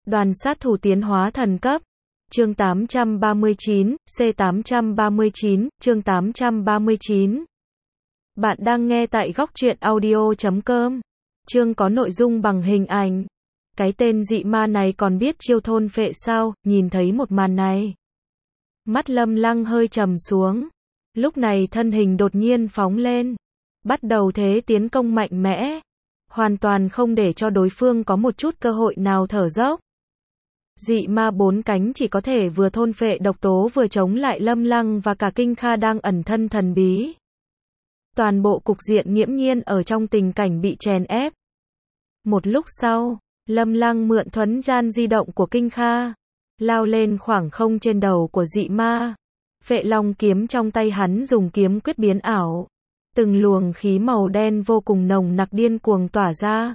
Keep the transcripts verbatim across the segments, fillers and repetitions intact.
Đoàn sát thủ tiến hóa thần cấp. Chương tám trăm ba mươi chín, C tám trăm ba mươi chín, chương tám trăm ba mươi chín. Bạn đang nghe tại góc truyện audio chấm com. Chương có nội dung bằng hình ảnh. Cái tên dị ma này còn biết chiêu thôn phệ sao? Nhìn thấy một màn này, mắt Lâm Lăng hơi trầm xuống. Lúc này thân hình đột nhiên phóng lên, bắt đầu thế tiến công mạnh mẽ, hoàn toàn không để cho đối phương có một chút cơ hội nào thở dốc. Dị ma bốn cánh chỉ có thể vừa thôn phệ độc tố vừa chống lại Lâm Lăng và cả Kinh Kha đang ẩn thân thần bí. Toàn bộ cục diện nghiễm nhiên ở trong tình cảnh bị chèn ép. Một lúc sau, Lâm Lăng mượn thuấn gian di động của Kinh Kha, lao lên khoảng không trên đầu của dị ma. Phệ Long kiếm trong tay hắn dùng kiếm quyết biến ảo. Từng luồng khí màu đen vô cùng nồng nặc điên cuồng tỏa ra.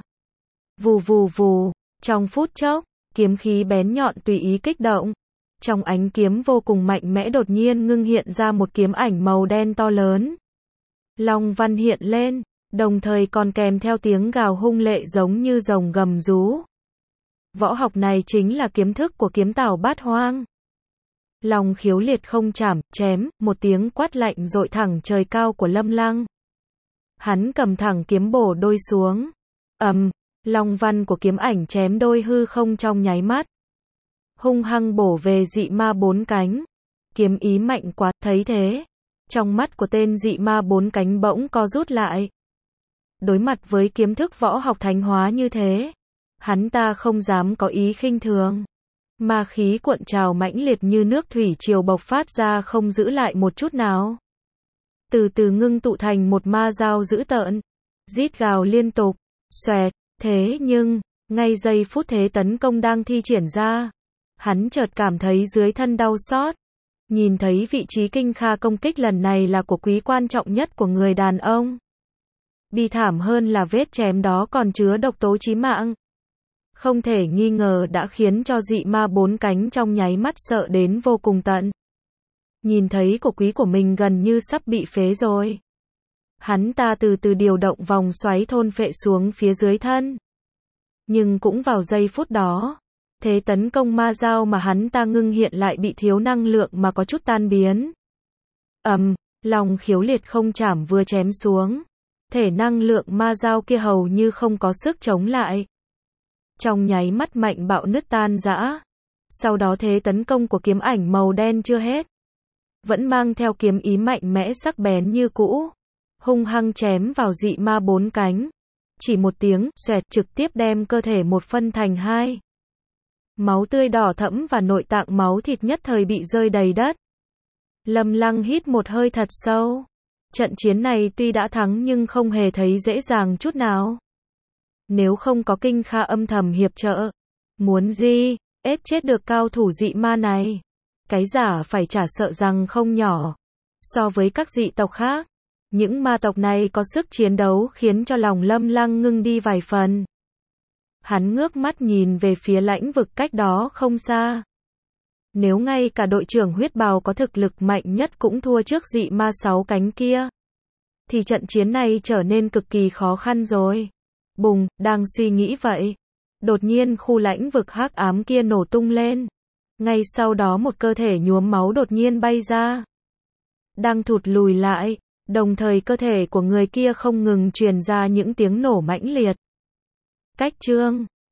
Vù vù vù, trong phút chốc, kiếm khí bén nhọn tùy ý kích động. Trong ánh kiếm vô cùng mạnh mẽ đột nhiên ngưng hiện ra một kiếm ảnh màu đen to lớn. Long văn hiện lên, đồng thời còn kèm theo tiếng gào hung lệ giống như rồng gầm rú. Võ học này chính là kiếm thức của kiếm tảo bát hoang. Long khiếu liệt không chảm, chém, một tiếng quát lạnh dội thẳng trời cao của Lâm Lăng. Hắn cầm thẳng kiếm bổ đôi xuống. Ầm, long văn của kiếm ảnh chém đôi hư không trong nháy mắt. Hung hăng bổ về dị ma bốn cánh. Kiếm ý mạnh quá, thấy thế. Trong mắt của tên dị ma bốn cánh bỗng co rút lại. Đối mặt với kiếm thức võ học thánh hóa như thế, hắn ta không dám có ý khinh thường. Ma khí cuộn trào mãnh liệt như nước thủy triều bộc phát ra không giữ lại một chút nào. Từ từ ngưng tụ thành một ma dao dữ tợn. Rít gào liên tục. Xoẹt. Thế nhưng, ngay giây phút thế tấn công đang thi triển ra, hắn chợt cảm thấy dưới thân đau xót. Nhìn thấy vị trí Kinh Kha công kích lần này là của quý quan trọng nhất của người đàn ông. Bi thảm hơn là vết chém đó còn chứa độc tố chí mạng. Không thể nghi ngờ đã khiến cho dị ma bốn cánh trong nháy mắt sợ đến vô cùng tận. Nhìn thấy cổ quý của mình gần như sắp bị phế rồi. Hắn ta từ từ điều động vòng xoáy thôn phệ xuống phía dưới thân. Nhưng cũng vào giây phút đó, thế tấn công ma dao mà hắn ta ngưng hiện lại bị thiếu năng lượng mà có chút tan biến. Ầm, long khiếu liệt không chảm vừa chém xuống. Thể năng lượng ma dao kia hầu như không có sức chống lại. Trong nháy mắt mạnh bạo nứt tan rã. Sau đó thế tấn công của kiếm ảnh màu đen chưa hết. Vẫn mang theo kiếm ý mạnh mẽ sắc bén như cũ. Hung hăng chém vào dị ma bốn cánh. Chỉ một tiếng, xoẹt trực tiếp đem cơ thể một phân thành hai. Máu tươi đỏ thẫm và nội tạng máu thịt nhất thời bị rơi đầy đất. Lâm Lăng hít một hơi thật sâu. Trận chiến này tuy đã thắng nhưng không hề thấy dễ dàng chút nào. Nếu không có Kinh Kha âm thầm hiệp trợ, muốn gì, ết chết được cao thủ dị ma này. Cái giả phải trả sợ rằng không nhỏ. So với các dị tộc khác, những ma tộc này có sức chiến đấu khiến cho lòng Lâm Lăng ngưng đi vài phần. Hắn ngước mắt nhìn về phía lãnh vực cách đó không xa. Nếu ngay cả đội trưởng huyết bào có thực lực mạnh nhất cũng thua trước dị ma sáu cánh kia, thì trận chiến này trở nên cực kỳ khó khăn rồi. Bùng, đang suy nghĩ vậy. Đột nhiên khu lãnh vực hắc ám kia nổ tung lên. Ngay sau đó một cơ thể nhuốm máu đột nhiên bay ra. Đang thụt lùi lại, đồng thời cơ thể của người kia không ngừng truyền ra những tiếng nổ mãnh liệt. Cách chương